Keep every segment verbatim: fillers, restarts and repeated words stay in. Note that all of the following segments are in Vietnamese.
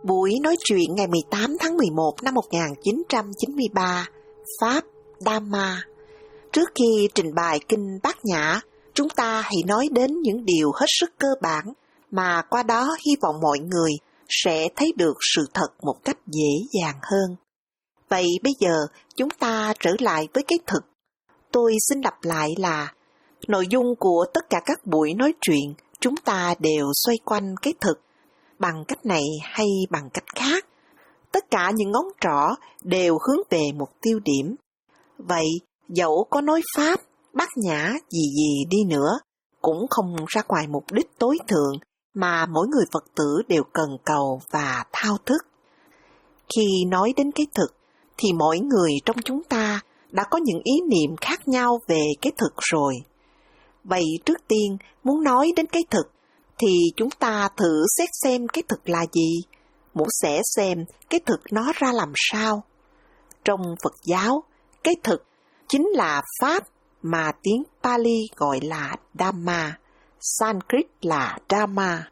Buổi nói chuyện ngày mười tám tháng mười một năm một nghìn chín trăm chín mươi ba, Pháp, Dhamma. Trước khi trình bày kinh Bát Nhã, chúng ta hãy nói đến những điều hết sức cơ bản mà qua đó hy vọng mọi người sẽ thấy được sự thật một cách dễ dàng hơn. Vậy bây giờ chúng ta trở lại với cái thực. Tôi xin lặp lại là nội dung của tất cả các buổi nói chuyện chúng ta đều xoay quanh cái thực. Bằng cách này hay bằng cách khác, tất cả những ngón trỏ đều hướng về một tiêu điểm. Vậy, dẫu có nói Pháp, Bát Nhã gì gì đi nữa, cũng không ra ngoài mục đích tối thượng mà mỗi người Phật tử đều cần cầu và thao thức. Khi nói đến cái thực, thì mỗi người trong chúng ta đã có những ý niệm khác nhau về cái thực rồi. Vậy trước tiên, muốn nói đến cái thực, thì chúng ta thử xét xem cái thực là gì, muốn sẽ xem cái thực nó ra làm sao. Trong Phật giáo, cái thực chính là Pháp mà tiếng Pali gọi là Dhamma, Sanskrit là Dhamma.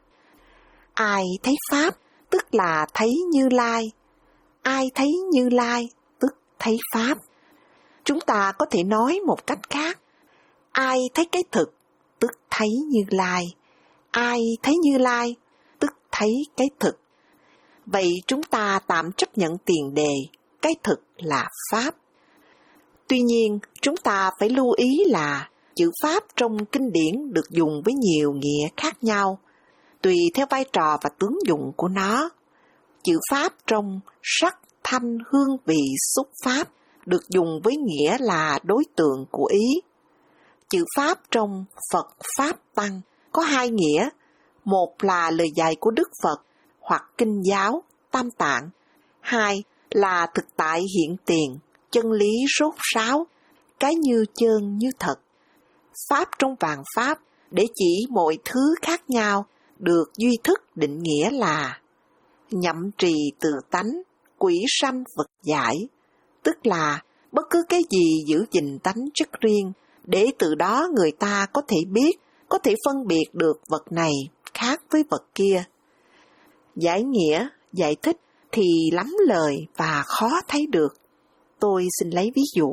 Ai thấy Pháp tức là thấy Như Lai, ai thấy Như Lai tức thấy Pháp. Chúng ta có thể nói một cách khác, ai thấy cái thực tức thấy Như Lai, ai thấy Như Lai tức thấy cái thực. Vậy chúng ta tạm chấp nhận tiền đề, cái thực là Pháp. Tuy nhiên, chúng ta phải lưu ý là chữ Pháp trong kinh điển được dùng với nhiều nghĩa khác nhau, tùy theo vai trò và tướng dụng của nó. Chữ Pháp trong sắc, thanh, hương, vị, xúc Pháp được dùng với nghĩa là đối tượng của ý. Chữ Pháp trong Phật, Pháp, Tăng có hai nghĩa, một là lời dạy của Đức Phật hoặc kinh giáo, tam tạng, hai là thực tại hiện tiền, chân lý rốt ráo, cái như chân như thật. Pháp trong vạn Pháp để chỉ mọi thứ khác nhau được duy thức định nghĩa là nhậm trì tự tánh, quỷ sanh vật giải, tức là bất cứ cái gì giữ gìn tánh chất riêng, để từ đó người ta có thể biết, có thể phân biệt được vật này khác với vật kia. Giải nghĩa, giải thích thì lắm lời và khó thấy được. Tôi xin lấy ví dụ.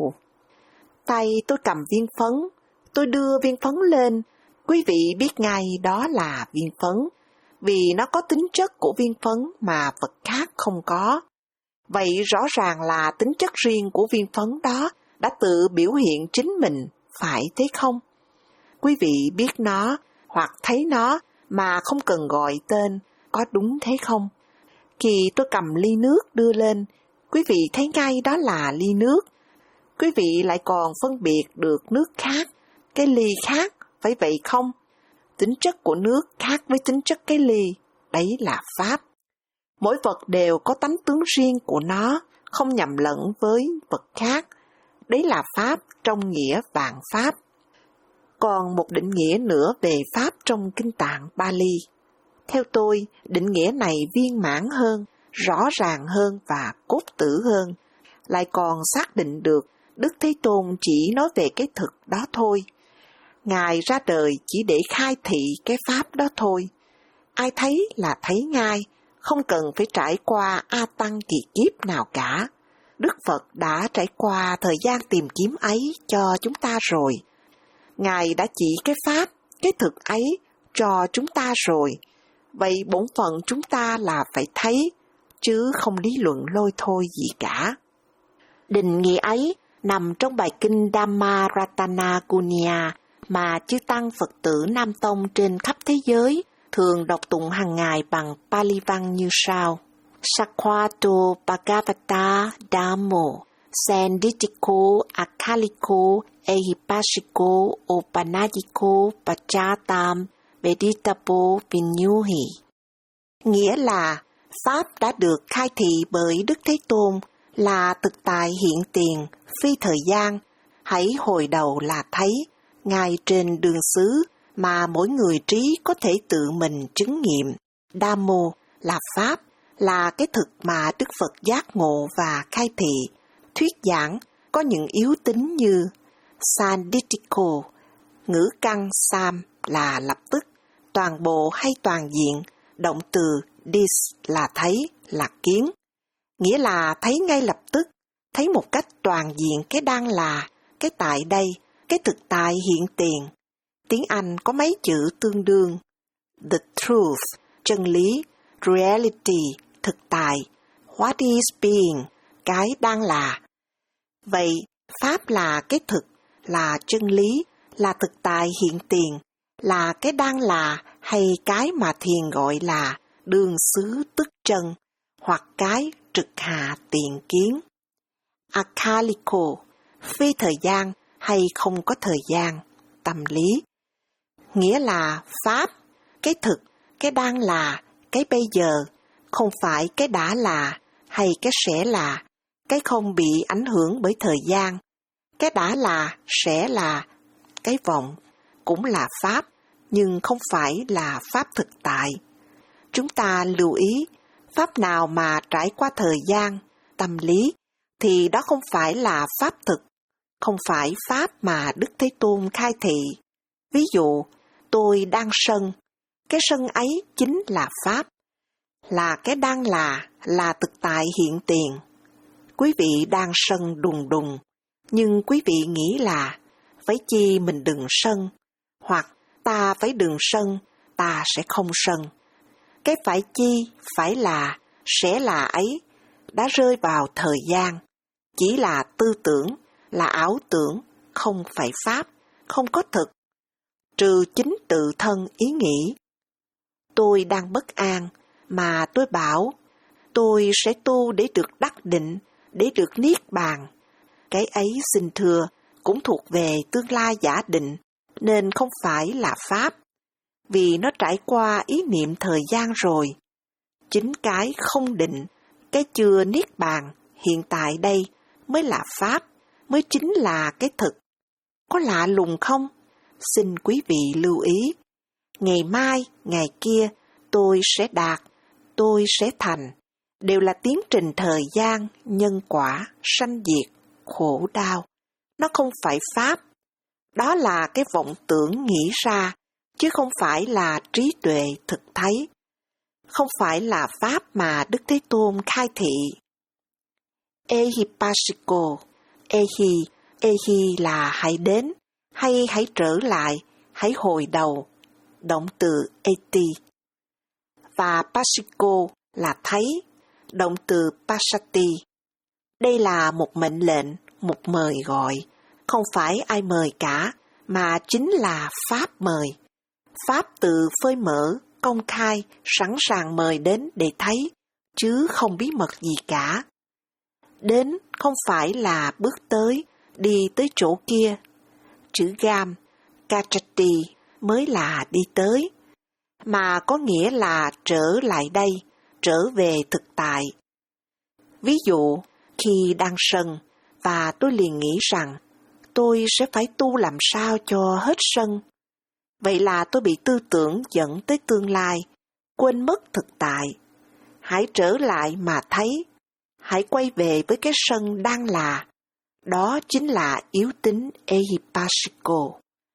Tay tôi cầm viên phấn, tôi đưa viên phấn lên, quý vị biết ngay đó là viên phấn, vì nó có tính chất của viên phấn mà vật khác không có. Vậy rõ ràng là tính chất riêng của viên phấn đó đã tự biểu hiện chính mình, phải thế không? Quý vị biết nó hoặc thấy nó mà không cần gọi tên, có đúng thế không? Khi tôi cầm ly nước đưa lên, quý vị thấy ngay đó là ly nước. Quý vị lại còn phân biệt được nước khác, cái ly khác, phải vậy không? Tính chất của nước khác với tính chất cái ly, đấy là Pháp. Mỗi vật đều có tánh tướng riêng của nó, không nhầm lẫn với vật khác. Đấy là Pháp trong nghĩa vạn Pháp. Còn một định nghĩa nữa về Pháp trong kinh tạng Pali. Theo tôi, định nghĩa này viên mãn hơn, rõ ràng hơn và cốt tử hơn, lại còn xác định được Đức Thế Tôn chỉ nói về cái thực đó thôi. Ngài ra đời chỉ để khai thị cái Pháp đó thôi. Ai thấy là thấy ngay, không cần phải trải qua A Tăng kỳ kiếp nào cả. Đức Phật đã trải qua thời gian tìm kiếm ấy cho chúng ta rồi. Ngài đã chỉ cái Pháp, cái thực ấy cho chúng ta rồi. Vậy bổn phận chúng ta là phải thấy, chứ không lý luận lôi thôi gì cả. Định nghĩa ấy nằm trong bài kinh Dhammaratana Gunya mà chư tăng Phật tử Nam Tông trên khắp thế giới thường đọc tụng hàng ngày bằng Pali văn như sau. Sakwato Bhagavata Dhammo Sanditiko Akaliko Ehipasiko Opanadiko Pachatam Veditapo Vinyuhi. Nghĩa là Pháp đã được khai thị bởi Đức Thế Tôn là thực tại hiện tiền, phi thời gian, hãy hồi đầu là thấy, ngay trên đường xứ mà mỗi người trí có thể tự mình chứng nghiệm. Dhammo là Pháp, là cái thực mà Đức Phật giác ngộ và khai thị, thuyết giảng có những yếu tính như Sanditiko, ngữ căn Sam là lập tức, toàn bộ hay toàn diện, động từ dis là thấy, là kiến, nghĩa là thấy ngay lập tức, thấy một cách toàn diện cái đang là, cái tại đây, cái thực tại hiện tiền. Tiếng Anh có mấy chữ tương đương: the truth, chân lý, reality, thực tại, what is being, cái đang là. Vậy, Pháp là cái thực, là chân lý, là thực tại hiện tiền, là cái đang là hay cái mà thiền gọi là đương xứ tức chân, hoặc cái trực hạ tiền kiến. Akaliko, phi thời gian hay không có thời gian, tâm lý. Nghĩa là Pháp, cái thực, cái đang là, cái bây giờ, không phải cái đã là hay cái sẽ là, cái không bị ảnh hưởng bởi thời gian. Cái đã là, sẽ là, cái vọng, cũng là Pháp, nhưng không phải là Pháp thực tại. Chúng ta lưu ý, Pháp nào mà trải qua thời gian, tâm lý, thì đó không phải là Pháp thực, không phải Pháp mà Đức Thế Tôn khai thị. Ví dụ, tôi đang sân, cái sân ấy chính là Pháp, là cái đang là, là thực tại hiện tiền. Quý vị đang sân đùng đùng, nhưng quý vị nghĩ là, phải chi mình đừng sân, hoặc ta phải đừng sân, ta sẽ không sân. Cái phải chi, phải là, sẽ là ấy, đã rơi vào thời gian, chỉ là tư tưởng, là ảo tưởng, không phải Pháp, không có thực, trừ chính tự thân ý nghĩ. Tôi đang bất an, mà tôi bảo, tôi sẽ tu để được đắc định, để được niết bàn. Cái ấy xin thưa, cũng thuộc về tương lai giả định, nên không phải là Pháp, vì nó trải qua ý niệm thời gian rồi. Chính cái không định, cái chưa niết bàn, hiện tại đây mới là Pháp, mới chính là cái thực. Có lạ lùng không? Xin quý vị lưu ý. Ngày mai, ngày kia, tôi sẽ đạt, tôi sẽ thành, đều là tiến trình thời gian, nhân quả, sanh diệt, khổ đau. Nó không phải Pháp. Đó là cái vọng tưởng nghĩ ra, chứ không phải là trí tuệ thực thấy. Không phải là Pháp mà Đức Thế Tôn khai thị. Ehipasiko, ehi, ehi là hãy đến, hay hãy trở lại, hãy hồi đầu, động từ eti. Và pasiko là thấy, động từ pasati. Đây là một mệnh lệnh, một mời gọi, không phải ai mời cả, mà chính là Pháp mời. Pháp tự phơi mở, công khai, sẵn sàng mời đến để thấy, chứ không bí mật gì cả. Đến không phải là bước tới, đi tới chỗ kia. Chữ gam, kachati mới là đi tới, mà có nghĩa là trở lại đây, trở về thực tại. Ví dụ, khi đang sân, và tôi liền nghĩ rằng, tôi sẽ phải tu làm sao cho hết sân. Vậy là tôi bị tư tưởng dẫn tới tương lai, quên mất thực tại. Hãy trở lại mà thấy, hãy quay về với cái sân đang là. Đó chính là yếu tính Ehipasiko.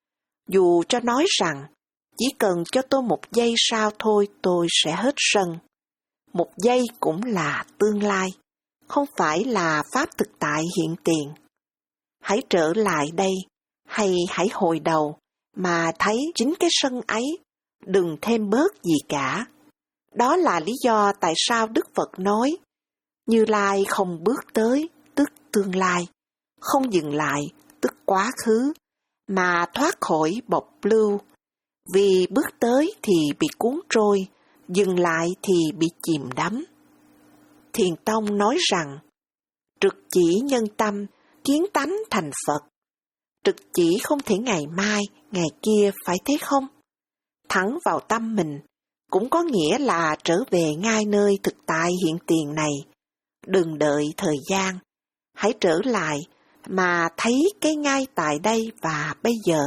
Dù cho nói rằng, chỉ cần cho tôi một giây sau thôi tôi sẽ hết sân. Một giây cũng là tương lai, không phải là Pháp thực tại hiện tiền. Hãy trở lại đây, hay hãy hồi đầu, mà thấy chính cái sân ấy, đừng thêm bớt gì cả. Đó là lý do tại sao Đức Phật nói, Như Lai không bước tới, tức tương lai, không dừng lại, tức quá khứ, mà thoát khỏi bọc lưu. Vì bước tới thì bị cuốn trôi, dừng lại thì bị chìm đắm. Thiền Tông nói rằng, trực chỉ nhân tâm, kiến tánh thành Phật. Trực chỉ không thể ngày mai, ngày kia phải thế không? Thẳng vào tâm mình, cũng có nghĩa là trở về ngay nơi thực tại hiện tiền này. Đừng đợi thời gian, hãy trở lại mà thấy cái ngay tại đây và bây giờ.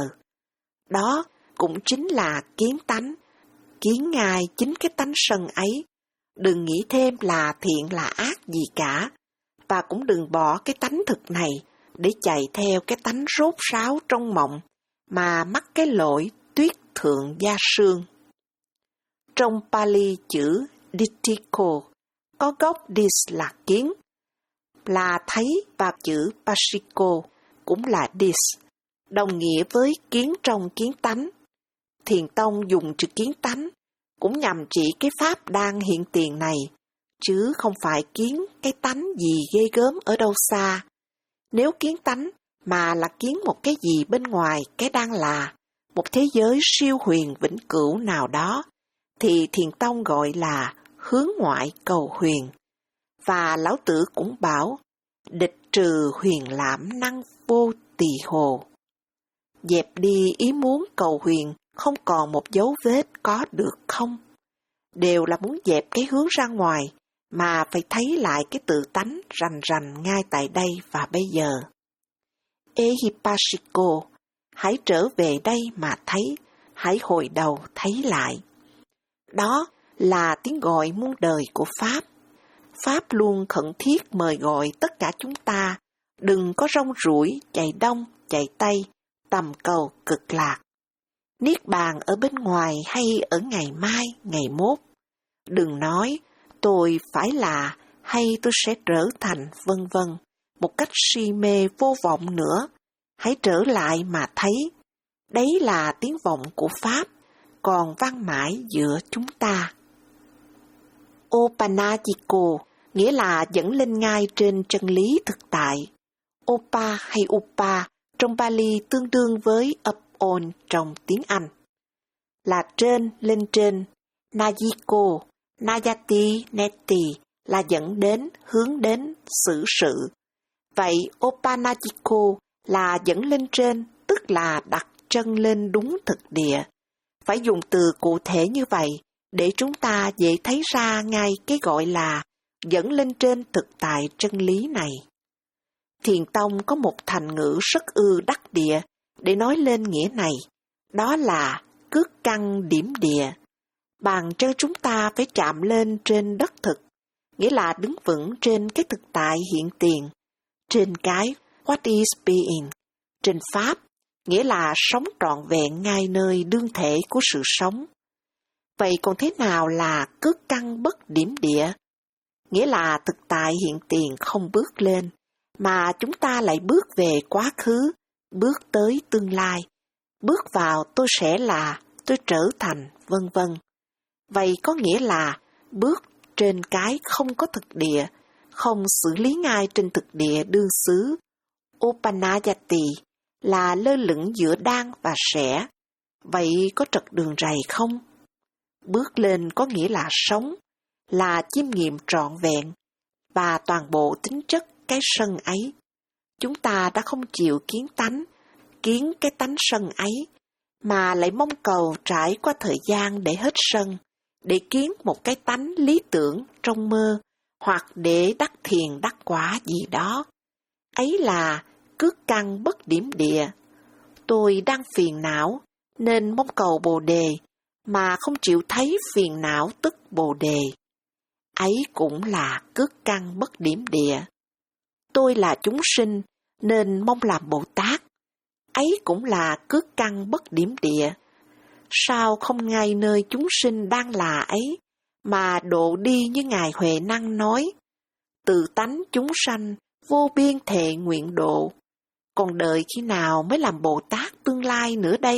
Đó cũng chính là kiến tánh, kiến ngay chính cái tánh sân ấy. Đừng nghĩ thêm là thiện là ác gì cả, và cũng đừng bỏ cái tánh thực này để chạy theo cái tánh rốt ráo trong mộng mà mắc cái lỗi tuyết thượng gia sương. Trong Pali chữ Ditthiko có gốc dis là kiến, là thấy, và chữ Pashiko cũng là dis, đồng nghĩa với kiến trong kiến tánh. Thiền tông dùng chữ kiến tánh cũng nhằm chỉ cái pháp đang hiện tiền này, chứ không phải kiến cái tánh gì ghê gớm ở đâu xa. Nếu kiến tánh mà là kiến một cái gì bên ngoài cái đang là, một thế giới siêu huyền vĩnh cửu nào đó, thì thiền tông gọi là hướng ngoại cầu huyền. Và lão tử cũng bảo, địch trừ huyền lãm năng vô tỳ hồ. Dẹp đi ý muốn cầu huyền không còn một dấu vết có được không? Đều là muốn dẹp cái hướng ra ngoài, mà phải thấy lại cái tự tánh rành rành ngay tại đây và bây giờ. Ehipassiko, hãy trở về đây mà thấy, hãy hồi đầu thấy lại. Đó là tiếng gọi muôn đời của Pháp. Pháp luôn khẩn thiết mời gọi tất cả chúng ta, đừng có rong ruổi, chạy đông, chạy tây, tầm cầu cực lạc. Niết bàn ở bên ngoài hay ở ngày mai, ngày mốt. Đừng nói, tôi phải là, hay tôi sẽ trở thành, vân vân, một cách si mê vô vọng nữa. Hãy trở lại mà thấy. Đấy là tiếng vọng của Pháp, còn vang mãi giữa chúng ta. Opanajiko nghĩa là dẫn lên ngay trên chân lý thực tại. Opa hay Upa trong Pali tương đương với upon trong tiếng Anh. Là trên, lên trên. Najiko, Najati, Neti là dẫn đến, hướng đến, xử sự. Vậy Opanajiko là dẫn lên trên, tức là đặt chân lên đúng thực địa. Phải dùng từ cụ thể như vậy để chúng ta dễ thấy ra ngay cái gọi là dẫn lên trên thực tại chân lý này. Thiền tông có một thành ngữ rất ư đắc địa để nói lên nghĩa này, đó là cước căn điểm địa. Bàn chân chúng ta phải chạm lên trên đất thực, nghĩa là đứng vững trên cái thực tại hiện tiền, trên cái what is being, trên pháp, nghĩa là sống trọn vẹn ngay nơi đương thể của sự sống. Vậy còn thế nào là cước căn bất điểm địa? Nghĩa là thực tại hiện tiền không bước lên, mà chúng ta lại bước về quá khứ, bước tới tương lai, bước vào tôi sẽ là, tôi trở thành, vân vân. Vậy có nghĩa là bước trên cái không có thực địa, không xử lý ngay trên thực địa đương xứ. Opanajati là lơ lửng giữa đang và sẽ. Vậy có trật đường rầy không? Bước lên có nghĩa là sống, là chiêm nghiệm trọn vẹn và toàn bộ tính chất cái sân ấy. Chúng ta đã không chịu kiến tánh, kiến cái tánh sân ấy, mà lại mong cầu trải qua thời gian để hết sân, để kiến một cái tánh lý tưởng trong mơ, hoặc để đắc thiền đắc quả gì đó. Ấy là cước căn bất điểm địa. Tôi đang phiền não, nên mong cầu bồ đề, mà không chịu thấy phiền não tức bồ đề. Ấy cũng là cước căn bất điểm địa. Tôi là chúng sinh, nên mong làm Bồ Tát. Ấy cũng là cước căn bất điểm địa. Sao không ngay nơi chúng sinh đang là ấy, mà độ đi như Ngài Huệ Năng nói, từ tánh chúng sanh, vô biên thệ nguyện độ. Còn đợi khi nào mới làm Bồ Tát tương lai nữa đây?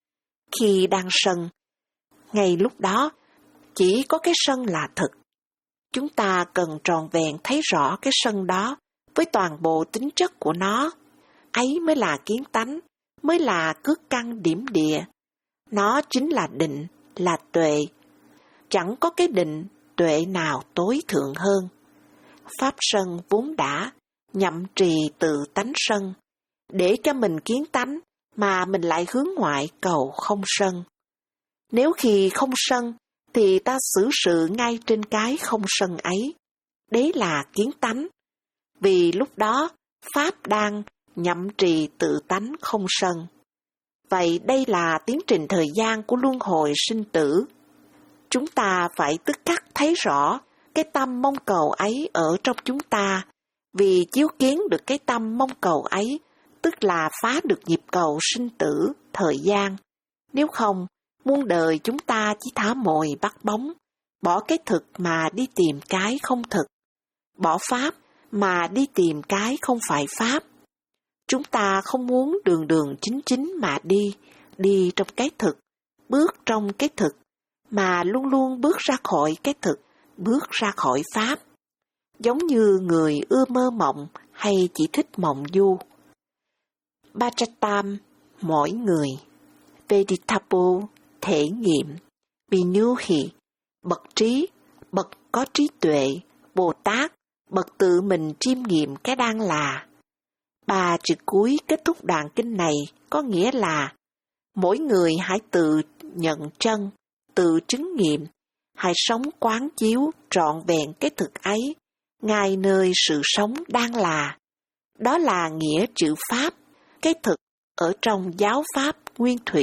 Khi đang sân, ngay lúc đó, chỉ có cái sân là thực. Chúng ta cần tròn vẹn thấy rõ cái sân đó với toàn bộ tính chất của nó. Ấy mới là kiến tánh, mới là cước căn điểm địa. Nó chính là định, là tuệ. Chẳng có cái định, tuệ nào tối thượng hơn. Pháp sân vốn đã, nhậm trì tự tánh sân. Để cho mình kiến tánh, mà mình lại hướng ngoại cầu không sân. Nếu khi không sân, thì ta xử sự ngay trên cái không sân ấy. Đấy là kiến tánh. Vì lúc đó, Pháp đang nhậm trì tự tánh không sân. Vậy đây là tiến trình thời gian của luân hồi sinh tử. Chúng ta phải tức khắc thấy rõ cái tâm mong cầu ấy ở trong chúng ta, vì chiếu kiến được cái tâm mong cầu ấy, tức là phá được nhịp cầu sinh tử, thời gian. Nếu không, Muôn đời chúng ta chỉ thả mồi bắt bóng, bỏ cái thực mà đi tìm cái không thực, bỏ pháp mà đi tìm cái không phải pháp. Chúng ta không muốn đường đường chính chính mà đi, đi trong cái thực, bước trong cái thực, mà luôn luôn bước ra khỏi cái thực, bước ra khỏi pháp. Giống như người ưa mơ mộng hay chỉ thích mộng du. Bhajatam, mỗi người. Veditapo, thể nghiệm. Vinyuhi, bậc trí, bậc có trí tuệ. Bồ Tát, bậc tự mình chiêm nghiệm cái đang là. Ba chữ cuối kết thúc đoạn kinh này có nghĩa là mỗi người hãy tự nhận chân, tự chứng nghiệm, hãy sống quán chiếu trọn vẹn cái thực ấy, ngay nơi sự sống đang là. Đó là nghĩa chữ Pháp, cái thực ở trong giáo Pháp Nguyên Thủy.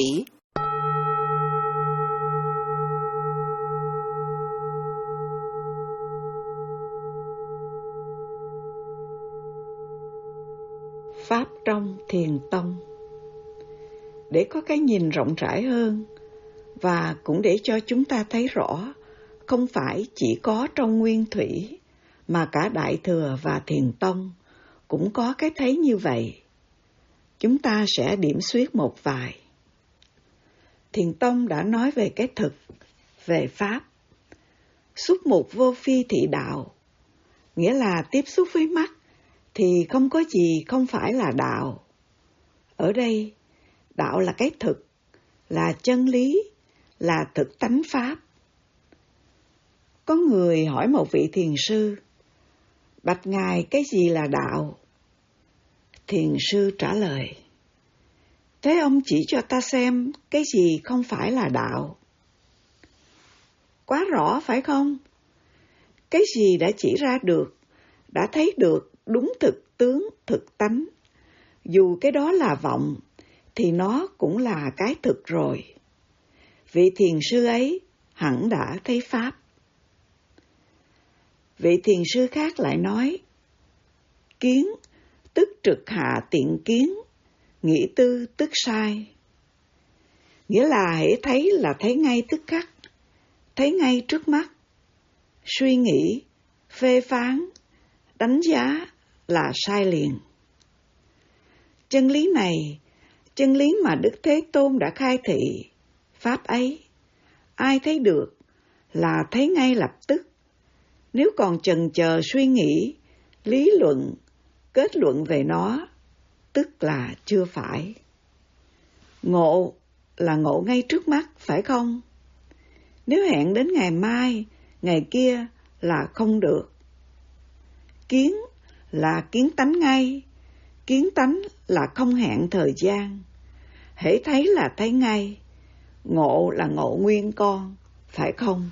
Pháp trong Thiền Tông. Để có cái nhìn rộng rãi hơn và cũng để cho chúng ta thấy rõ không phải chỉ có trong Nguyên Thủy mà cả Đại Thừa và Thiền Tông cũng có cái thấy như vậy. Chúng ta sẽ điểm xuyết một vài. Thiền Tông đã nói về cái thực, về Pháp. Xúc mục vô phi thị đạo, nghĩa là tiếp xúc với mắt thì không có gì không phải là đạo. Ở đây, đạo là cái thực, là chân lý, là thực tánh Pháp. Có người hỏi một vị thiền sư, bạch ngài cái gì là đạo? Thiền sư trả lời, thế ông chỉ cho ta xem cái gì không phải là đạo. Quá rõ phải không? Cái gì đã chỉ ra được, đã thấy được đúng thực tướng, thực tánh. Dù cái đó là vọng, thì nó cũng là cái thực rồi. Vị thiền sư ấy hẳn đã thấy Pháp. Vị thiền sư khác lại nói, kiến, tức trực hạ tiện kiến, nghĩ tư tức sai. Nghĩa là hễ thấy là thấy ngay tức khắc, thấy ngay trước mắt. Suy nghĩ, phê phán, đánh giá là sai liền. Chân lý này, chân lý mà Đức Thế Tôn đã khai thị, Pháp ấy, ai thấy được là thấy ngay lập tức. Nếu còn chần chờ suy nghĩ, lý luận, kết luận về nó, tức là chưa phải. Ngộ là ngộ ngay trước mắt, phải không? Nếu hẹn đến ngày mai, ngày kia là không được. Kiến là kiến tánh ngay, kiến tánh là không hẹn thời gian. Hễ thấy là thấy ngay, ngộ là ngộ nguyên con, phải không?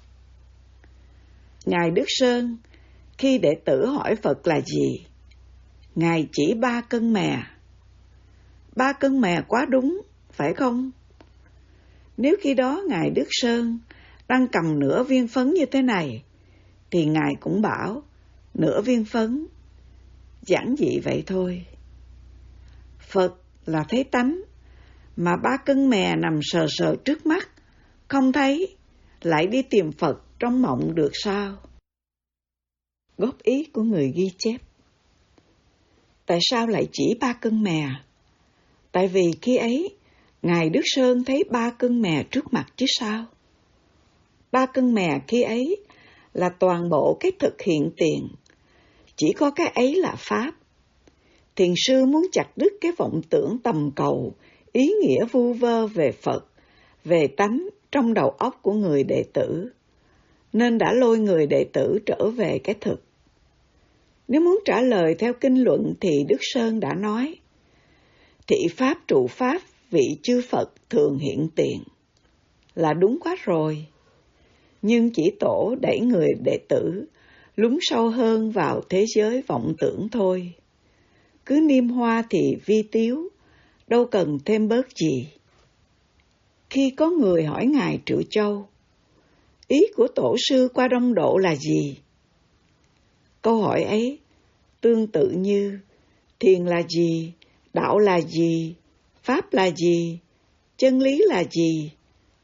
Ngài Đức Sơn, khi đệ tử hỏi Phật là gì, Ngài chỉ ba cân mè. Ba cân mè quá đúng, phải không? Nếu khi đó Ngài Đức Sơn đang cầm nửa viên phấn như thế này, thì Ngài cũng bảo nửa viên phấn. Giản dị vậy thôi. Phật là thấy tánh, mà ba cân mè nằm sờ sờ trước mắt, không thấy, lại đi tìm Phật trong mộng được sao? Góp ý của người ghi chép. Tại sao lại chỉ ba cân mè? Tại vì khi ấy, Ngài Đức Sơn thấy ba cân mè trước mặt chứ sao? Ba cân mè khi ấy là toàn bộ cái thực hiện tiền. Chỉ có cái ấy là Pháp. Thiền sư muốn chặt đứt cái vọng tưởng tầm cầu, ý nghĩa vu vơ về Phật, về tánh trong đầu óc của người đệ tử, nên đã lôi người đệ tử trở về cái thực. Nếu muốn trả lời theo kinh luận thì Đức Sơn đã nói, thị Pháp trụ Pháp vị chư Phật thường hiện tiền, là đúng quá rồi. Nhưng chỉ tổ đẩy người đệ tử lún sâu hơn vào thế giới vọng tưởng thôi. Cứ niêm hoa thì vi tiếu, đâu cần thêm bớt gì. Khi có người hỏi Ngài Triệu Châu, ý của tổ sư qua Đông Độ là gì? Câu hỏi ấy tương tự như thiền là gì, đạo là gì, Pháp là gì, chân lý là gì,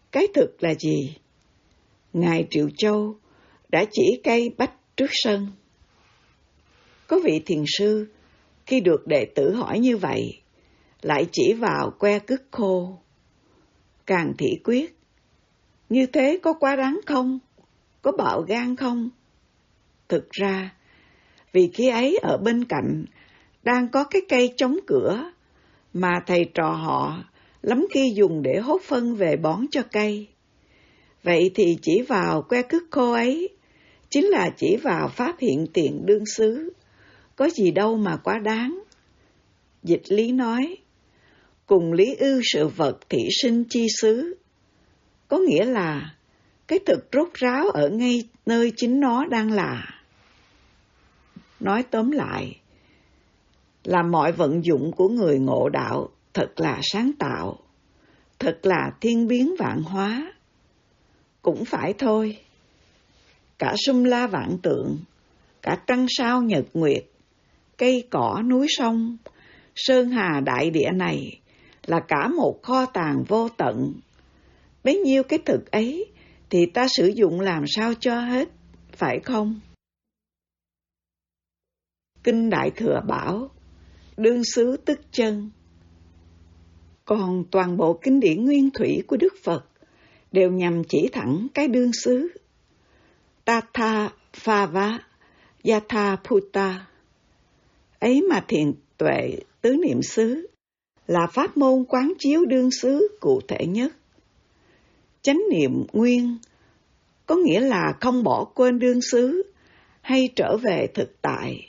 Cái thực là gì? Ngài Triệu Châu đã chỉ cây bách trước sân. Có vị thiền sư, khi được đệ tử hỏi như vậy, lại chỉ vào que cứt khô. Càn Thị quyết, như thế có quá đáng không? Có bạo gan không? Thực ra, vì khi ấy ở bên cạnh đang có cái cây chống cửa mà thầy trò họ lắm khi dùng để hốt phân về bón cho cây. Vậy thì chỉ vào que cứt khô ấy chính là chỉ vào pháp hiện tiền đương xứ, có gì đâu mà quá đáng. Dịch lý nói, cùng lý ư sự vật thị sinh chi xứ, có nghĩa là cái thực rốt ráo ở ngay nơi chính nó đang là. Nói tóm lại, là mọi vận dụng của người ngộ đạo thật là sáng tạo, thật là thiên biến vạn hóa. Cũng phải thôi, cả sum la vạn tượng, cả trăng sao nhật nguyệt, cây cỏ núi sông, sơn hà đại địa này là cả một kho tàng vô tận. Bấy nhiêu cái thực ấy thì ta sử dụng làm sao cho hết, phải không? Kinh Đại Thừa bảo, đương xứ tức chân. Còn toàn bộ kinh điển nguyên thủy của Đức Phật đều nhằm chỉ thẳng cái đương xứ. Tatha Phava Yatha Phutta. Ấy mà thiền tuệ tứ niệm xứ là pháp môn quán chiếu đương xứ cụ thể nhất. Chánh niệm nguyên có nghĩa là không bỏ quên đương xứ hay trở về thực tại.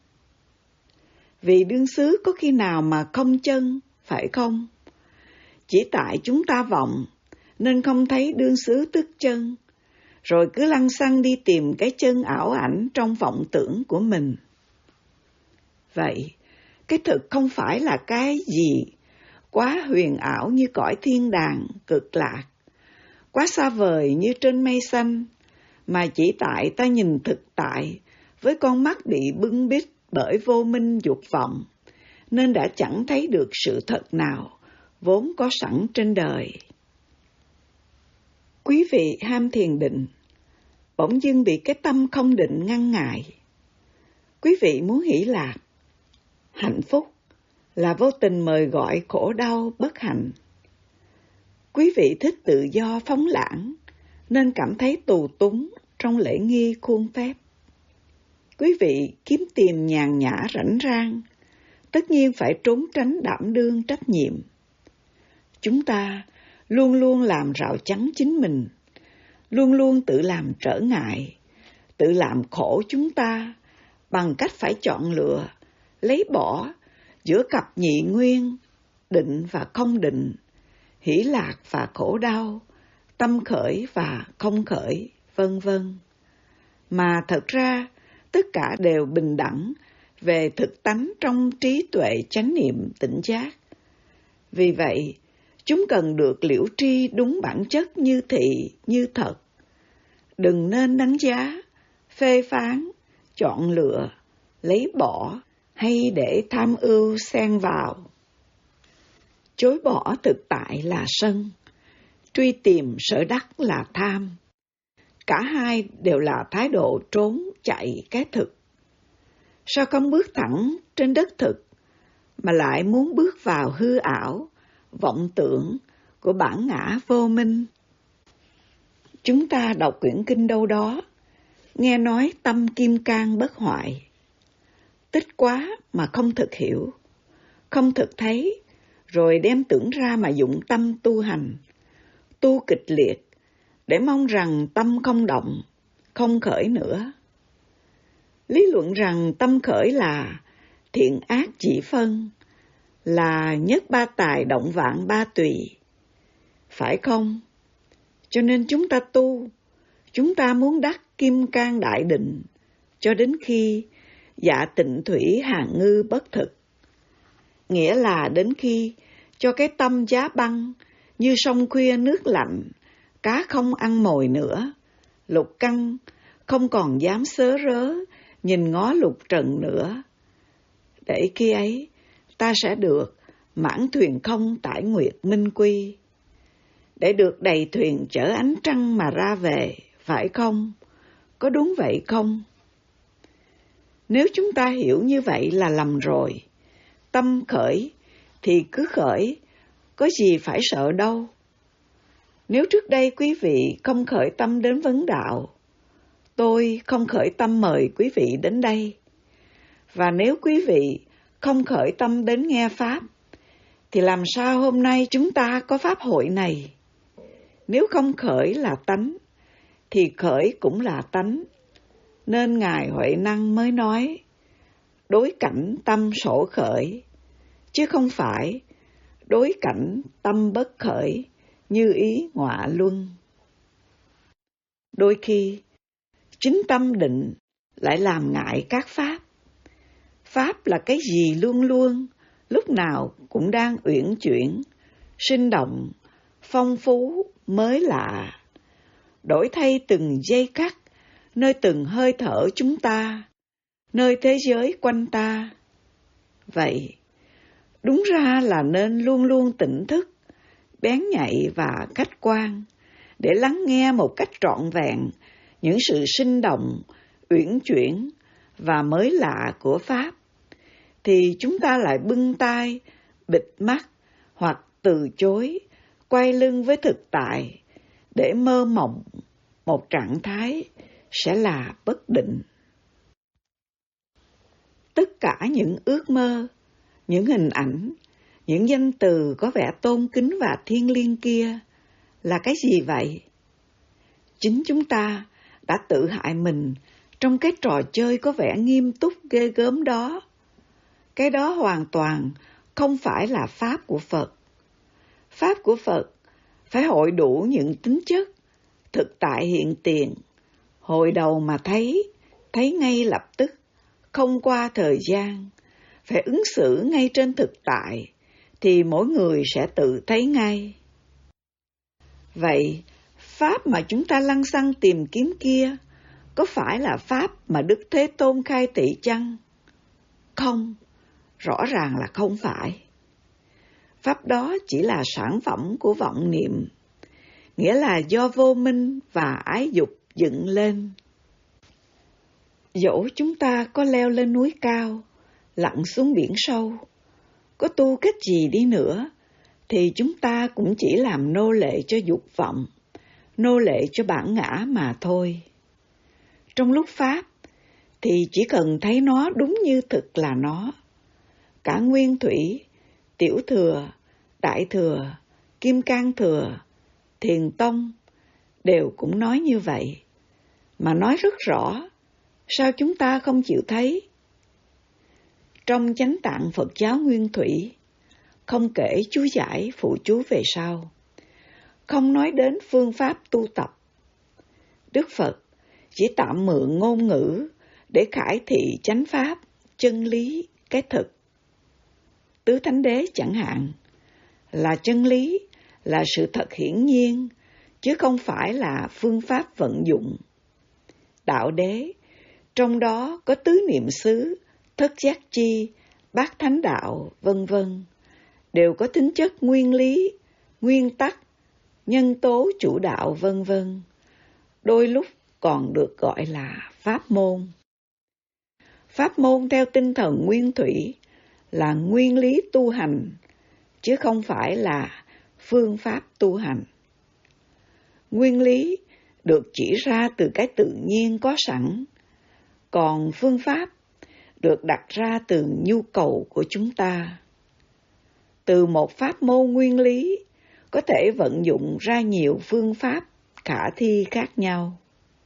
Vì đương xứ có khi nào mà không chân, phải không? Chỉ tại chúng ta vọng nên không thấy đương xứ tức chân, rồi cứ lăng xăng đi tìm cái chân ảo ảnh trong vọng tưởng của mình. Vậy, cái thực không phải là cái gì quá huyền ảo như cõi thiên đàng, cực lạc, quá xa vời như trên mây xanh, mà chỉ tại ta nhìn thực tại với con mắt bị bưng bít bởi vô minh dục vọng, nên đã chẳng thấy được sự thật nào vốn có sẵn trên đời. Quý vị ham thiền định, bỗng dưng bị cái tâm không định ngăn ngại. Quý vị muốn hỷ lạc, hạnh phúc là vô tình mời gọi khổ đau bất hạnh. Quý vị thích tự do phóng lãng nên cảm thấy tù túng trong lễ nghi khuôn phép. Quý vị kiếm tìm nhàn nhã rảnh rang, tất nhiên phải trốn tránh đảm đương trách nhiệm. Chúng ta luôn luôn làm rào chắn chính mình, luôn luôn tự làm trở ngại, tự làm khổ chúng ta bằng cách phải chọn lựa, lấy bỏ giữa cặp nhị nguyên, định và không định, hỷ lạc và khổ đau, tâm khởi và không khởi, vân vân. Mà thật ra, tất cả đều bình đẳng về thực tánh trong trí tuệ chánh niệm tỉnh giác. Vì vậy, chúng cần được liễu tri đúng bản chất như thị, như thật. Đừng nên đánh giá, phê phán, chọn lựa, lấy bỏ hay để tham ưu xen vào. Chối bỏ thực tại là sân, truy tìm sở đắc là tham. Cả hai đều là thái độ trốn chạy cái thực. Sao không bước thẳng trên đất thực, mà lại muốn bước vào hư ảo, vọng tưởng của bản ngã vô minh? Chúng ta đọc quyển kinh đâu đó, nghe nói tâm kim cang bất hoại. Tích quá mà không thực hiểu, không thực thấy, rồi đem tưởng ra mà dụng tâm tu hành, tu kịch liệt, để mong rằng tâm không động, không khởi nữa. Lý luận rằng tâm khởi là thiện ác chỉ phân, là nhất ba tài động vạn ba tùy. Phải không? Cho nên chúng ta tu, chúng ta muốn đắc kim cang đại định, cho đến khi dạ tịnh thủy hàng ngư bất thực. Nghĩa là đến khi cho cái tâm giá băng, như sông khuya nước lạnh, cá không ăn mồi nữa, lục căng không còn dám sớ rớ nhìn ngó lục trần nữa. Để khi ấy ta sẽ được mãn thuyền không tải nguyệt minh quy. để được đầy thuyền chở ánh trăng mà ra về, phải không? Có đúng vậy không? Nếu chúng ta hiểu như vậy là lầm rồi. Tâm khởi thì cứ khởi, có gì phải sợ đâu. Nếu trước đây quý vị không khởi tâm đến vấn đạo, tôi không khởi tâm mời quý vị đến đây. Và nếu quý vị không khởi tâm đến nghe Pháp, thì làm sao hôm nay chúng ta có Pháp hội này? Nếu không khởi là tánh, thì khởi cũng là tánh. Nên Ngài Huệ Năng mới nói, đối cảnh tâm sổ khởi, chứ không phải đối cảnh tâm bất khởi, như ý ngọa luân. Đôi khi, chính tâm định lại làm ngại các Pháp. Pháp là cái gì luôn luôn, lúc nào cũng đang uyển chuyển, sinh động, phong phú, mới lạ, đổi thay từng giây khắc, nơi từng hơi thở chúng ta, nơi thế giới quanh ta. Vậy, đúng ra là nên luôn luôn tỉnh thức, bén nhạy và khách quan, để lắng nghe một cách trọn vẹn những sự sinh động, uyển chuyển và mới lạ của Pháp, thì chúng ta lại bưng tai, bịt mắt hoặc từ chối, quay lưng với thực tại, để mơ mộng một trạng thái sẽ là bất định. Tất cả những ước mơ, những hình ảnh, những danh từ có vẻ tôn kính và thiêng liêng kia là cái gì vậy? Chính chúng ta đã tự hại mình trong cái trò chơi có vẻ nghiêm túc ghê gớm đó. Cái đó hoàn toàn không phải là Pháp của Phật. Pháp của Phật phải hội đủ những tính chất, thực tại hiện tiền, hồi đầu mà thấy, thấy ngay lập tức, không qua thời gian, phải ứng xử ngay trên thực tại, thì mỗi người sẽ tự thấy ngay. Vậy, Pháp mà chúng ta lăng xăng tìm kiếm kia, có phải là Pháp mà Đức Thế Tôn khai thị chăng? Không, rõ ràng là không phải. Pháp đó chỉ là sản phẩm của vọng niệm, nghĩa là do vô minh và ái dục dựng lên. Dẫu chúng ta có leo lên núi cao, lặn xuống biển sâu, có tu cách gì đi nữa, thì chúng ta cũng chỉ làm nô lệ cho dục vọng, nô lệ cho bản ngã mà thôi. Trong lúc Pháp, thì chỉ cần thấy nó đúng như thực là nó. Cả Nguyên Thủy, Tiểu Thừa, Đại Thừa, Kim Cang Thừa, Thiền Tông đều cũng nói như vậy, mà nói rất rõ, sao chúng ta không chịu thấy? Trong Chánh Tạng Phật giáo Nguyên Thủy, không kể chú giải phụ chú về sau, không nói đến phương pháp tu tập. Đức Phật chỉ tạm mượn ngôn ngữ để khải thị chánh pháp, chân lý, cái thực. Tứ Thánh Đế chẳng hạn, là chân lý, là sự thật hiển nhiên, chứ không phải là phương pháp vận dụng. Đạo Đế, trong đó có tứ niệm xứ, thất giác chi, bát thánh đạo, vân vân, đều có tính chất nguyên lý, nguyên tắc, nhân tố chủ đạo, vân vân. Đôi lúc còn được gọi là pháp môn. Pháp môn theo tinh thần Nguyên Thủy là nguyên lý tu hành, chứ không phải là phương pháp tu hành. Nguyên lý được chỉ ra từ cái tự nhiên có sẵn, còn phương pháp được đặt ra từ nhu cầu của chúng ta. Từ một pháp môn nguyên lý có thể vận dụng ra nhiều phương pháp khả thi khác nhau.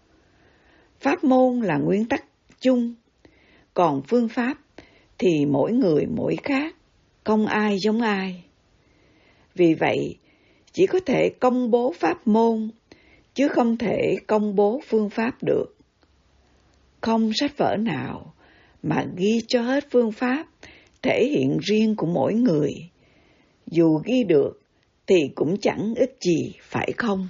Pháp môn là nguyên tắc chung, còn phương pháp thì mỗi người mỗi khác, không ai giống ai. Vì vậy, chỉ có thể công bố pháp môn, chứ không thể công bố phương pháp được. Không sách vở nào mà ghi cho hết phương pháp thể hiện riêng của mỗi người. Dù ghi được thì cũng chẳng ích gì, phải không?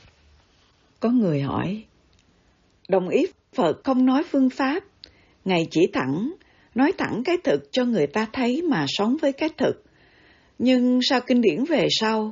Có người hỏi, đồng ý Phật không nói phương pháp, Ngài chỉ thẳng, nói thẳng cái thực cho người ta thấy mà sống với cái thực. Nhưng sao kinh điển về sau,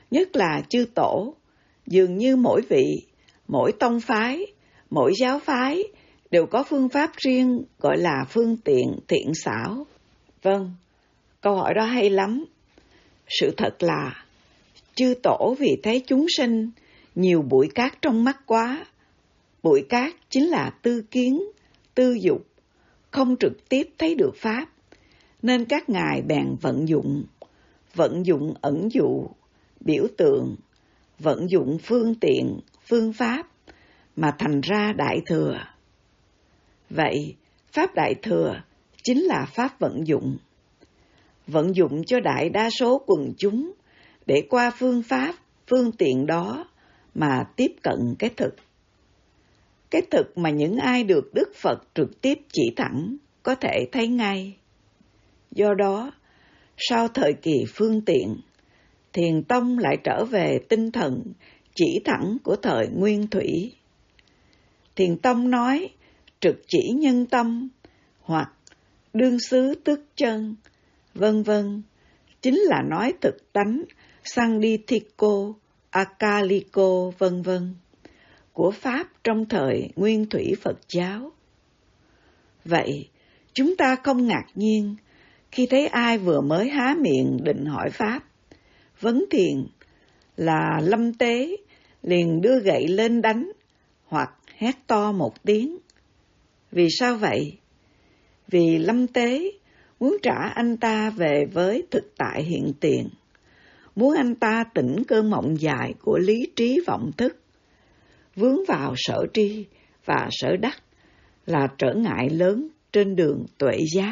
nhất là chư tổ, dường như mỗi vị, mỗi tông phái, mỗi giáo phái đều có phương pháp riêng gọi là phương tiện thiện xảo. Vâng, câu hỏi đó hay lắm. Sự thật là, chư tổ vì thấy chúng sinh nhiều bụi cát trong mắt quá. Bụi cát chính là tư kiến, tư dục, không trực tiếp thấy được Pháp, nên các ngài bèn vận dụng, vận dụng ẩn dụ, biểu tượng, vận dụng phương tiện, phương pháp, mà thành ra Đại Thừa. Vậy, Pháp Đại Thừa chính là Pháp vận dụng. Vận dụng cho đại đa số quần chúng để qua phương pháp, phương tiện đó mà tiếp cận cái thực. Cái thực mà những ai được Đức Phật trực tiếp chỉ thẳng có thể thấy ngay. Do đó, sau thời kỳ phương tiện, Thiền tông lại trở về tinh thần chỉ thẳng của thời Nguyên Thủy. Thiền tông nói trực chỉ nhân tâm hoặc đương xứ tức chân, vân vân, chính là nói thực tánh Sandithiko, Akaliko, vân vân của Pháp trong thời Nguyên Thủy Phật giáo. Vậy, chúng ta không ngạc nhiên khi thấy ai vừa mới há miệng định hỏi Pháp, vấn thiền là lâm tế liền đưa gậy lên đánh hoặc hét to một tiếng. Vì sao vậy? Vì lâm tế muốn trả anh ta về với thực tại hiện tiền, muốn anh ta tỉnh cơn mộng dài của lý trí vọng thức, vướng vào sở tri và sở đắc là trở ngại lớn trên đường tuệ giác.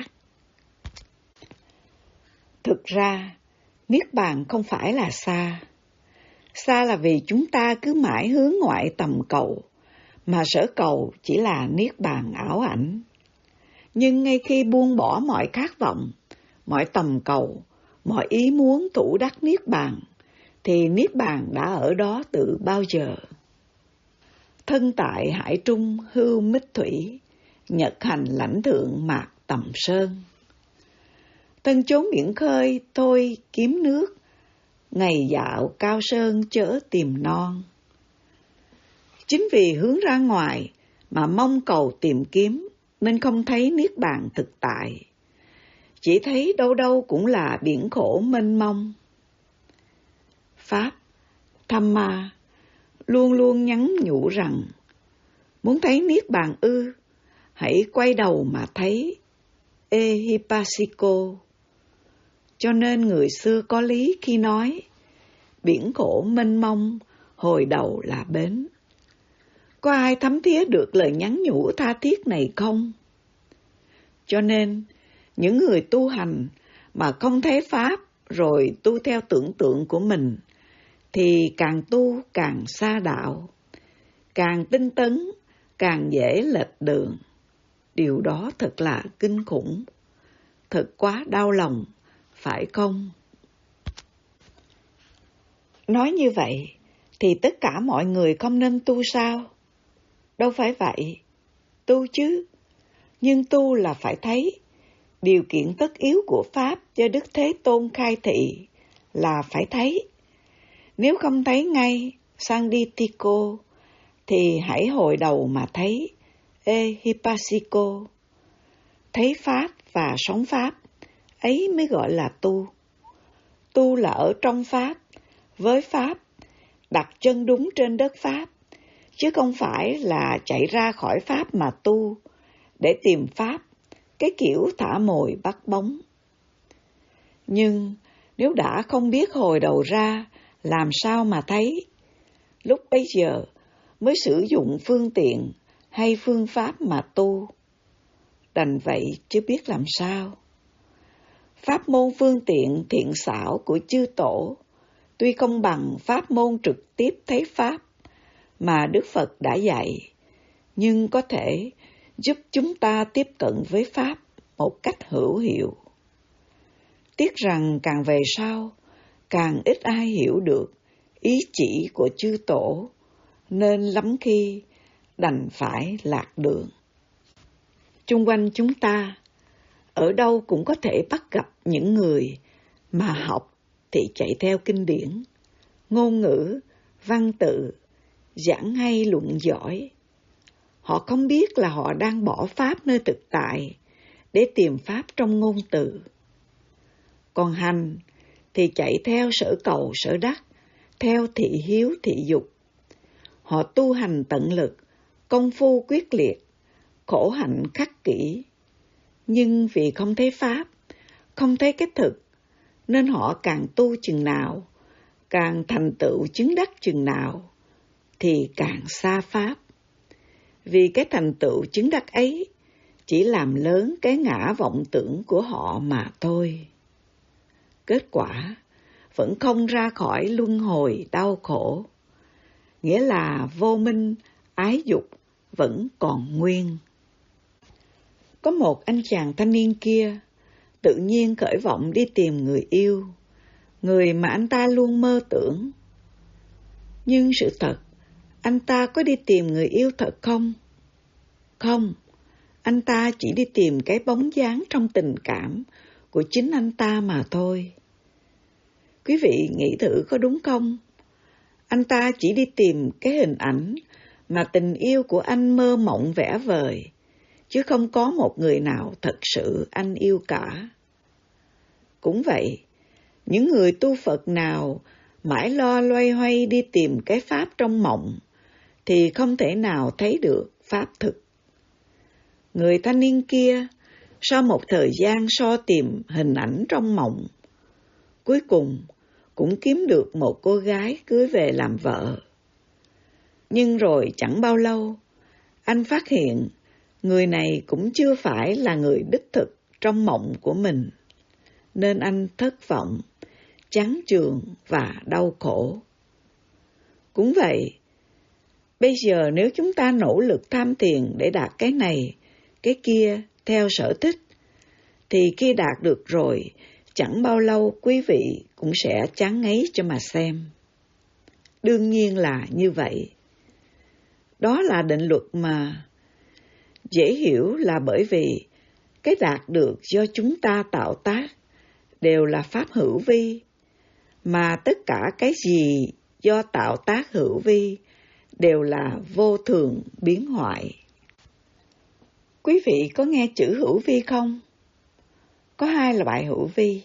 Thực ra, Niết Bàn không phải là xa. Xa là vì chúng ta cứ mãi hướng ngoại tầm cầu, mà sở cầu chỉ là Niết Bàn ảo ảnh. Nhưng ngay khi buông bỏ mọi khát vọng, mọi tầm cầu, mọi ý muốn thủ đắc Niết Bàn, thì Niết Bàn đã ở đó từ bao giờ. Thân tại hải trung hưu mích thủy, nhật hành lãnh thượng mạc tầm sơn. Thân chốn biển khơi thôi kiếm nước, ngày dạo cao sơn chớ tìm non. Chính vì hướng ra ngoài mà mong cầu tìm kiếm, nên không thấy Niết Bàn thực tại. Chỉ thấy đâu đâu cũng là biển khổ mênh mông. Pháp, Dhamma, luôn luôn nhắn nhủ rằng, muốn thấy Niết Bàn ư, hãy quay đầu mà thấy Ehipassiko. Cho nên người xưa có lý khi nói, biển khổ mênh mông, hồi đầu là bến. Có ai thấm thía được lời nhắn nhủ tha thiết này không? Cho nên, những người tu hành mà không thấy Pháp rồi tu theo tưởng tượng của mình, thì càng tu càng xa đạo, càng tinh tấn, càng dễ lệch đường. Điều đó thật là kinh khủng, thật quá đau lòng, phải không? Nói như vậy, thì tất cả mọi người không nên tu sao? Đâu phải vậy, tu chứ, nhưng tu là phải thấy. Điều kiện tất yếu của Pháp do Đức Thế Tôn khai thị là phải thấy. Nếu không thấy ngay Sandithiko, thì hãy hồi đầu mà thấy Ehipassiko. Thấy Pháp và sống Pháp, ấy mới gọi là tu. Tu là ở trong Pháp, với Pháp, đặt chân đúng trên đất Pháp, chứ không phải là chạy ra khỏi Pháp mà tu, để tìm Pháp, cái kiểu thả mồi bắt bóng. Nhưng nếu đã không biết hồi đầu ra, làm sao mà thấy? Lúc bấy giờ mới sử dụng phương tiện hay phương pháp mà tu. Đành vậy chứ biết làm sao. Pháp môn phương tiện thiện xảo của chư tổ, tuy không bằng pháp môn trực tiếp thấy Pháp mà Đức Phật đã dạy, nhưng có thể giúp chúng ta tiếp cận với Pháp một cách hữu hiệu. Tiếc rằng càng về sau, càng ít ai hiểu được ý chỉ của chư tổ, nên lắm khi đành phải lạc đường. Chung quanh chúng ta, ở đâu cũng có thể bắt gặp những người mà học thì chạy theo kinh điển, ngôn ngữ, văn tự, giảng hay luận giỏi. Họ không biết là họ đang bỏ pháp nơi thực tại để tìm pháp trong ngôn từ. Còn hành thì chạy theo sở cầu sở đắc, theo thị hiếu thị dục. Họ tu hành tận lực, công phu quyết liệt, khổ hạnh khắc kỷ. Nhưng vì không thấy pháp, không thấy cái thực, nên họ càng tu chừng nào, càng thành tựu chứng đắc chừng nào, thì càng xa pháp. Vì cái thành tựu chứng đắc ấy chỉ làm lớn cái ngã vọng tưởng của họ mà thôi. Kết quả vẫn không ra khỏi luân hồi đau khổ, nghĩa là vô minh, ái dục vẫn còn nguyên. Có một anh chàng thanh niên kia tự nhiên khởi vọng đi tìm người yêu, người mà anh ta luôn mơ tưởng. Nhưng sự thật, anh ta có đi tìm người yêu thật không? Không, anh ta chỉ đi tìm cái bóng dáng trong tình cảm của chính anh ta mà thôi. Quý vị nghĩ thử có đúng không? Anh ta chỉ đi tìm cái hình ảnh mà tình yêu của anh mơ mộng vẽ vời, chứ không có một người nào thật sự anh yêu cả. Cũng vậy, những người tu Phật nào mãi lo loay hoay đi tìm cái pháp trong mộng thì không thể nào thấy được pháp thực. Người thanh niên kia, sau một thời gian so tìm hình ảnh trong mộng, cuối cùng cũng kiếm được một cô gái cưới về làm vợ. Nhưng rồi chẳng bao lâu, anh phát hiện người này cũng chưa phải là người đích thực trong mộng của mình, nên anh thất vọng, chán chường và đau khổ. Cũng vậy, bây giờ nếu chúng ta nỗ lực tham thiền để đạt cái này, cái kia theo sở thích, thì khi đạt được rồi, chẳng bao lâu quý vị cũng sẽ chán ngấy cho mà xem. Đương nhiên là như vậy. Đó là định luật mà. Dễ hiểu là bởi vì cái đạt được do chúng ta tạo tác đều là pháp hữu vi, mà tất cả cái gì do tạo tác hữu vi đều là vô thường biến hoại. Quý vị có nghe chữ hữu vi không? Có hai loại hữu vi.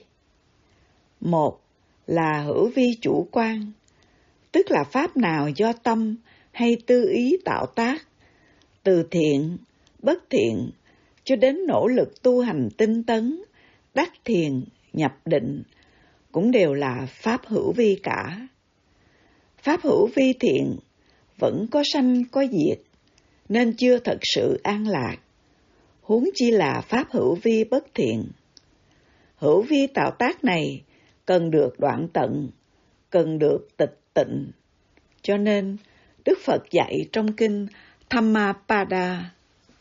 Một là hữu vi chủ quan, tức là pháp nào do tâm hay tư ý tạo tác, từ thiện, bất thiện, cho đến nỗ lực tu hành tinh tấn, đắc thiền, nhập định, cũng đều là pháp hữu vi cả. Pháp hữu vi thiện vẫn có sanh có diệt, nên chưa thật sự an lạc, huống chi là pháp hữu vi bất thiện. Hữu vi tạo tác này cần được đoạn tận, cần được tịch tịnh. Cho nên, Đức Phật dạy trong kinh Dhammapada,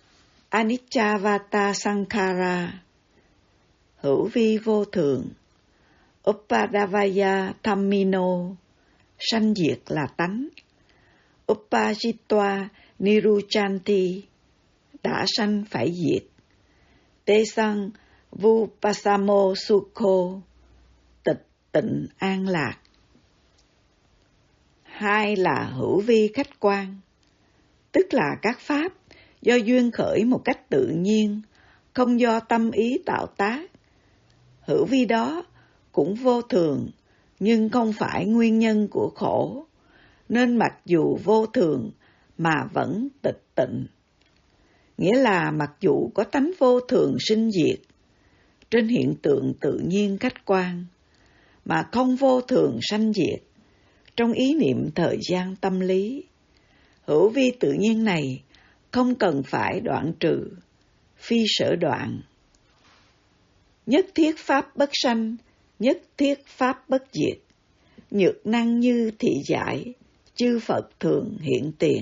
Anicca Sankhara, hữu vi vô thường, Upadavaya Dhammino, sanh diệt là tánh, Upajitwa Niruchanti, đã sanh phải diệt, Tesang Vupasamo Sukho, tịch tịnh an lạc. Hai là hữu vi khách quan, tức là các pháp do duyên khởi một cách tự nhiên, không do tâm ý tạo tác. Hữu vi đó cũng vô thường, nhưng không phải nguyên nhân của khổ, nên mặc dù vô thường mà vẫn tịch tịnh. Nghĩa là mặc dù có tánh vô thường sinh diệt trên hiện tượng tự nhiên khách quan, mà không vô thường sanh diệt trong ý niệm thời gian tâm lý. Hữu vi tự nhiên này không cần phải đoạn trừ, phi sở đoạn. Nhất thiết pháp bất sanh, nhất thiết pháp bất diệt, nhược năng như thị giải, chư Phật thường hiện tiền.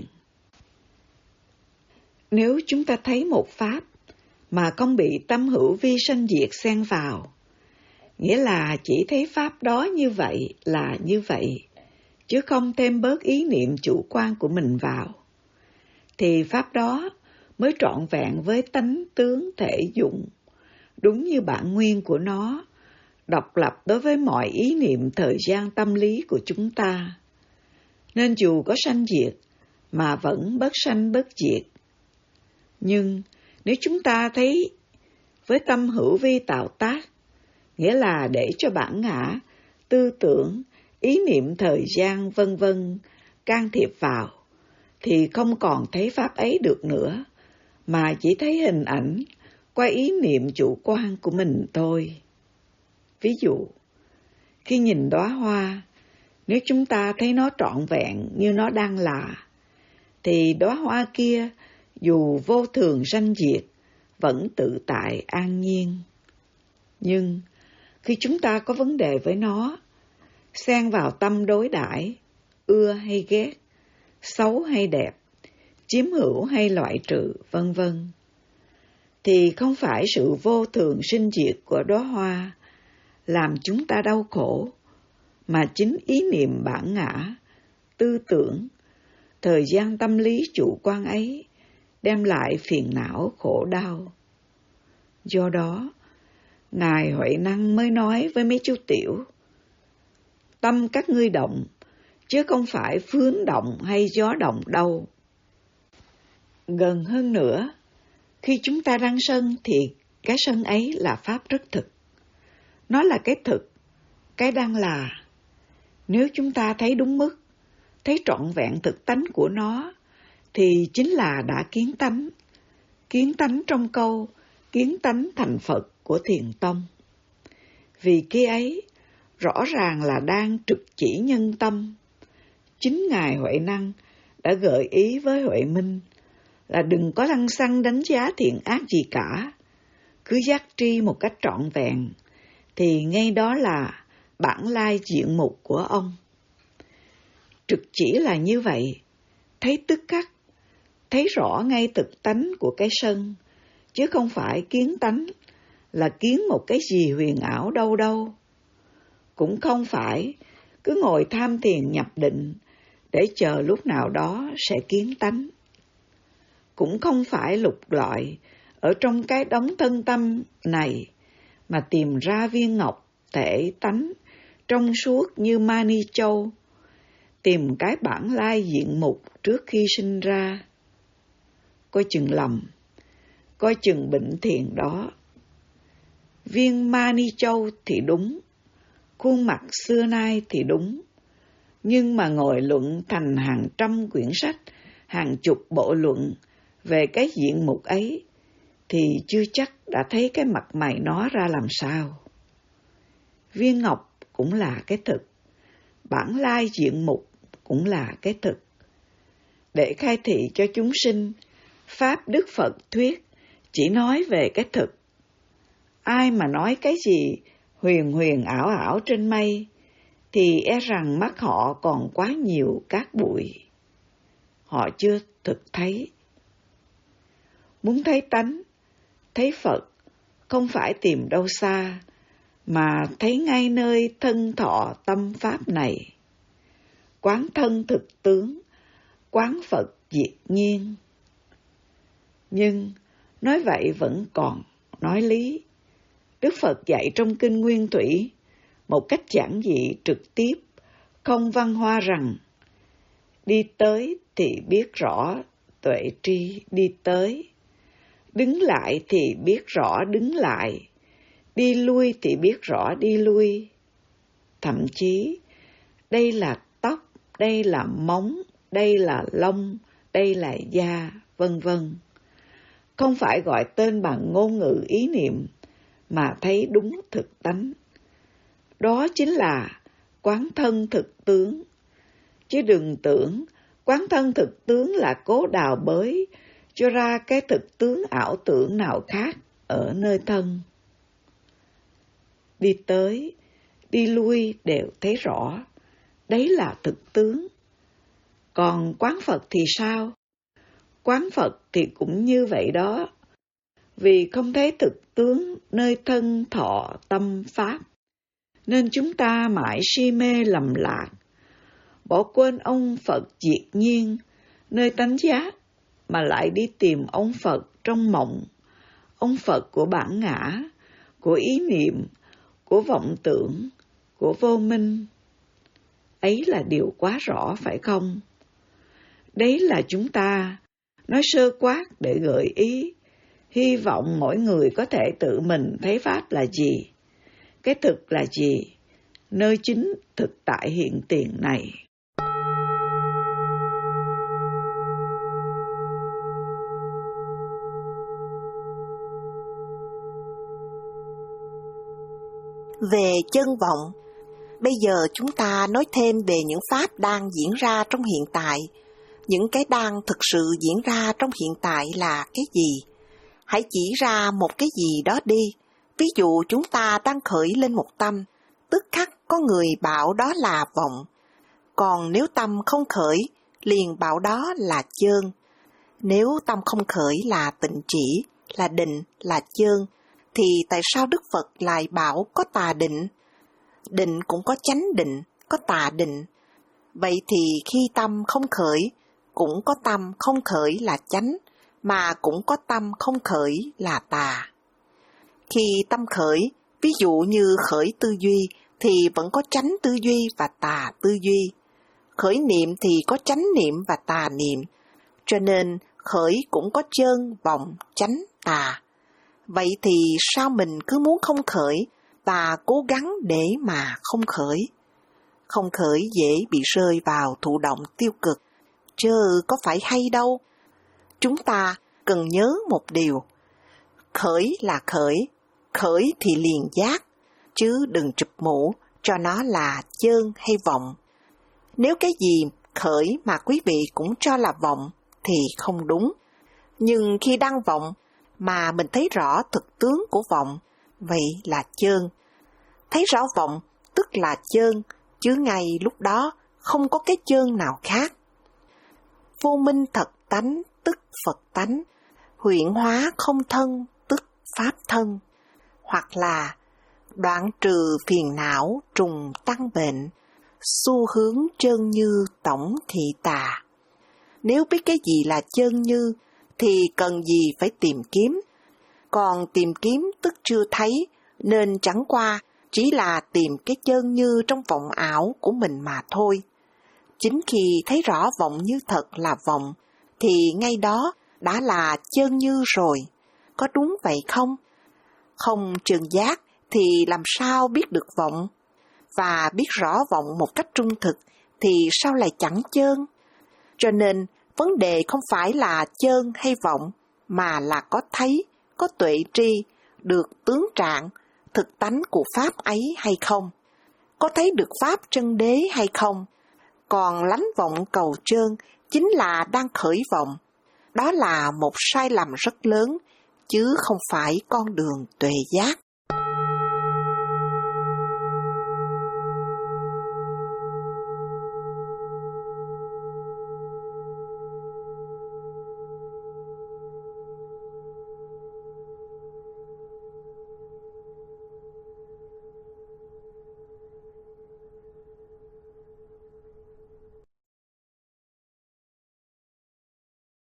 Nếu chúng ta thấy một pháp mà không bị tâm hữu vi sanh diệt xen vào, nghĩa là chỉ thấy pháp đó như vậy là như vậy, chứ không thêm bớt ý niệm chủ quan của mình vào, thì pháp đó mới trọn vẹn với tánh tướng thể dụng, đúng như bản nguyên của nó, độc lập đối với mọi ý niệm thời gian tâm lý của chúng ta, nên dù có sanh diệt mà vẫn bất sanh bất diệt. Nhưng nếu chúng ta thấy với tâm hữu vi tạo tác, nghĩa là để cho bản ngã, tư tưởng, ý niệm thời gian vân vân can thiệp vào, thì không còn thấy pháp ấy được nữa, mà chỉ thấy hình ảnh qua ý niệm chủ quan của mình thôi. Ví dụ, khi nhìn đóa hoa, nếu chúng ta thấy nó trọn vẹn như nó đang là, thì đóa hoa kia dù vô thường sanh diệt, vẫn tự tại an nhiên. Nhưng khi chúng ta có vấn đề với nó, xen vào tâm đối đãi, ưa hay ghét, xấu hay đẹp, chiếm hữu hay loại trừ, vân vân, thì không phải sự vô thường sinh diệt của đóa hoa làm chúng ta đau khổ, mà chính ý niệm bản ngã, tư tưởng, thời gian tâm lý chủ quan ấy đem lại phiền não khổ đau. Do đó, Ngài Huệ Năng mới nói với mấy chú tiểu: tâm các ngươi động, chứ không phải phương động hay gió động đâu. Gần hơn nữa, khi chúng ta đang sân thì cái sân ấy là pháp rất thực. Nó là cái thực, cái đang là. Nếu chúng ta thấy đúng mức, thấy trọn vẹn thực tánh của nó, thì chính là đã kiến tánh. Kiến tánh trong câu kiến tánh thành Phật của Thiền Tông. Vì kia ấy, rõ ràng là đang trực chỉ nhân tâm. Chính Ngài Huệ Năng đã gợi ý với Huệ Minh là đừng có lăng xăng đánh giá thiện ác gì cả. Cứ giác tri một cách trọn vẹn, thì ngay đó là bản lai diện mục của ông. Trực chỉ là như vậy, thấy tức khắc, thấy rõ ngay thực tánh của cái sân, chứ không phải kiến tánh là kiến một cái gì huyền ảo đâu đâu. Cũng không phải cứ ngồi tham thiền nhập định để chờ lúc nào đó sẽ kiến tánh. Cũng không phải lục lọi ở trong cái đống thân tâm này mà tìm ra viên ngọc thể tánh trong suốt như Mani Châu, tìm cái bản lai diện mục trước khi sinh ra. Coi chừng lầm, coi chừng bệnh thiền đó. Viên Mani Châu thì đúng, khuôn mặt xưa nay thì đúng, nhưng mà ngồi luận thành hàng trăm quyển sách, hàng chục bộ luận về cái diện mục ấy, thì chưa chắc đã thấy cái mặt mày nó ra làm sao. Viên ngọc cũng là cái thực, bản lai diện mục cũng là cái thực. Để khai thị cho chúng sinh, Pháp Đức Phật thuyết chỉ nói về cái thực. Ai mà nói cái gì huyền huyền ảo ảo trên mây, thì e rằng mắt họ còn quá nhiều cát bụi. Họ chưa thực thấy. Muốn thấy tánh, thấy Phật, không phải tìm đâu xa, mà thấy ngay nơi thân thọ tâm Pháp này. Quán thân thực tướng, quán Phật diệt nhiên. Nhưng nói vậy vẫn còn nói lý. Đức Phật dạy trong Kinh Nguyên Thủy một cách giản dị trực tiếp, không văn hoa rằng: đi tới thì biết rõ tuệ tri đi tới, đứng lại thì biết rõ đứng lại, đi lui thì biết rõ đi lui. Thậm chí, đây là tóc, đây là móng, đây là lông, đây là da, vân vân. Không phải gọi tên bằng ngôn ngữ ý niệm, mà thấy đúng thực tánh. Đó chính là quán thân thực tướng. Chứ đừng tưởng quán thân thực tướng là cố đào bới cho ra cái thực tướng ảo tưởng nào khác ở nơi thân. Đi tới, đi lui đều thấy rõ, đấy là thực tướng. Còn quán Phật thì sao? Quán Phật thì cũng như vậy đó. Vì không thấy thực tướng nơi thân thọ tâm Pháp, nên chúng ta mãi si mê lầm lạc, bỏ quên ông Phật diệt nhiên nơi tánh giác, mà lại đi tìm ông Phật trong mộng, ông Phật của bản ngã, của ý niệm, của vọng tưởng, của vô minh. Ấy là điều quá rõ phải không? Đấy là chúng ta nói sơ quát để gợi ý, hy vọng mỗi người có thể tự mình thấy Pháp là gì, cái thực là gì, nơi chính thực tại hiện tiền này. Về chân vọng, bây giờ chúng ta nói thêm về những pháp đang diễn ra trong hiện tại. Những cái đang thực sự diễn ra trong hiện tại là cái gì? Hãy chỉ ra một cái gì đó đi. Ví dụ chúng ta đang khởi lên một tâm, tức khắc có người bảo đó là vọng. Còn nếu tâm không khởi, liền bảo đó là chơn. Nếu tâm không khởi là tịnh chỉ, là định, là chơn, thì tại sao Đức Phật lại bảo có tà định? Định cũng có chánh định, có tà định. Vậy thì khi tâm không khởi, cũng có tâm không khởi là chánh, mà cũng có tâm không khởi là tà. Khi tâm khởi, ví dụ như khởi tư duy, thì vẫn có chánh tư duy và tà tư duy. Khởi niệm thì có chánh niệm và tà niệm, cho nên khởi cũng có chơn, vọng, chánh, tà. Vậy thì sao mình cứ muốn không khởi và cố gắng để mà không khởi? Không khởi dễ bị rơi vào thụ động tiêu cực, chứ có phải hay đâu. Chúng ta cần nhớ một điều, khởi là khởi, khởi thì liền giác, chứ đừng chụp mũ cho nó là chơn hay vọng. Nếu cái gì khởi mà quý vị cũng cho là vọng thì không đúng. Nhưng khi đang vọng mà mình thấy rõ thực tướng của vọng, vậy là chơn. Thấy rõ vọng tức là chơn, chứ ngay lúc đó không có cái chơn nào khác. Vô minh thật tánh tức Phật tánh, huyễn hóa không thân tức Pháp thân. Hoặc là đoạn trừ phiền não trùng tăng bệnh, xu hướng chơn như tổng thị tà. Nếu biết cái gì là chơn như thì cần gì phải tìm kiếm. Còn tìm kiếm tức chưa thấy, nên chẳng qua chỉ là tìm cái chơn như trong vọng ảo của mình mà thôi. Chính khi thấy rõ vọng như thật là vọng, thì ngay đó đã là chơn như rồi. Có đúng vậy không? Không trường giác thì làm sao biết được vọng? Và biết rõ vọng một cách trung thực thì sao lại chẳng chơn? Cho nên vấn đề không phải là chơn hay vọng, mà là có thấy, có tuệ tri, được tướng trạng, thực tánh của Pháp ấy hay không? Có thấy được Pháp chân đế hay không? Còn lánh vọng cầu trơn chính là đang khởi vọng. Đó là một sai lầm rất lớn, chứ không phải con đường tuệ giác.